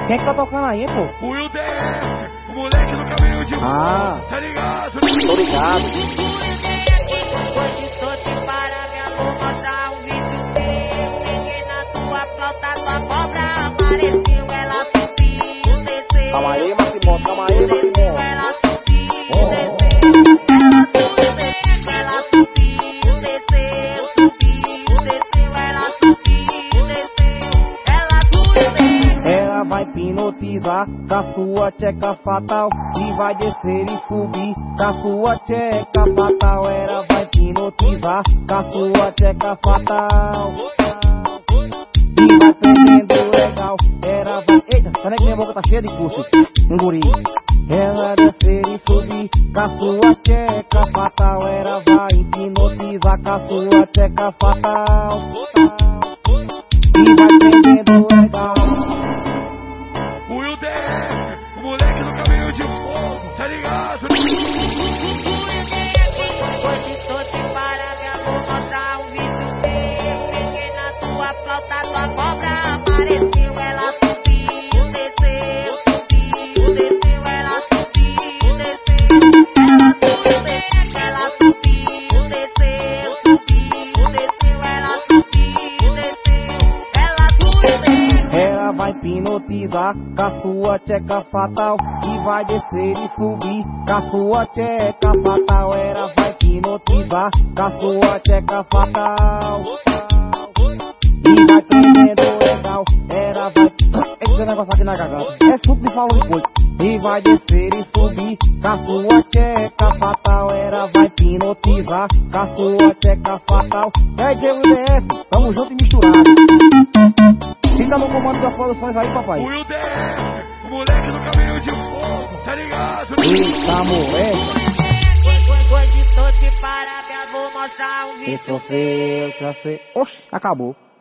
Quem é que tá tocando aí, pô? O Will DS, o moleque do caminho de Ah, tá ligado? tô ligado. Hoje tô te parando, vou mostrar um vídeo meu. Peguei na tua flauta, tua cobra apareceu. Ela subiu, desceu. Calma aí, Maximão, calma aí, Maximão. Ela subiu, desceu. Ela subiu, desceu. Subiu, desceu. Ela subiu, desceu. Ela subiu. Ela vai hipnotizar com a sua tcheca fatal e vai descer e subir com a sua tcheca fatal. Ela vai hipnotizar com a sua tcheca fatal e vai prendendo legal. Ela vai... Eita, peraí que minha boca tá cheia de curso. Um guri. Ela descer e subir com a sua tcheca fatal. Ela vai hipnotizar com a sua tcheca fatal e vai prendendo legal. O Will DS, o moleque do caminho de fogo, tá ligado? Hoje tô te parando, vou mostrar um vídeo meu. Peguei na tua flauta, tua cobra apareceu. Ela subiu, desceu, subiu, desceu. Ela subiu, desceu. Ela subiu, desceu, subiu, desceu. Ela subiu, desceu. Ela subiu. Ela vai hipnotizar com a sua tcheca fatal e vai descer e subir com a sua tcheca fatal. Ela vai hipnotizar com a sua tcheca fatal e vai prendendo legal. Ela vai... Esse negócio aqui na garganta é suco de falou de coisa. E vai descer e subir com a sua tcheca fatal. Ela vai hipnotizar com a sua tcheca fatal. E aí, Diego DS, tamo junto e misturado. Quem tá no comando das produções aí, papai? O Will DS, o moleque do caminho de fogo, tá ligado? Eita, moleque. Hoje tô te parando, vou mostrar um vídeo. Esse é o seu, esse é o seu. Oxi, acabou.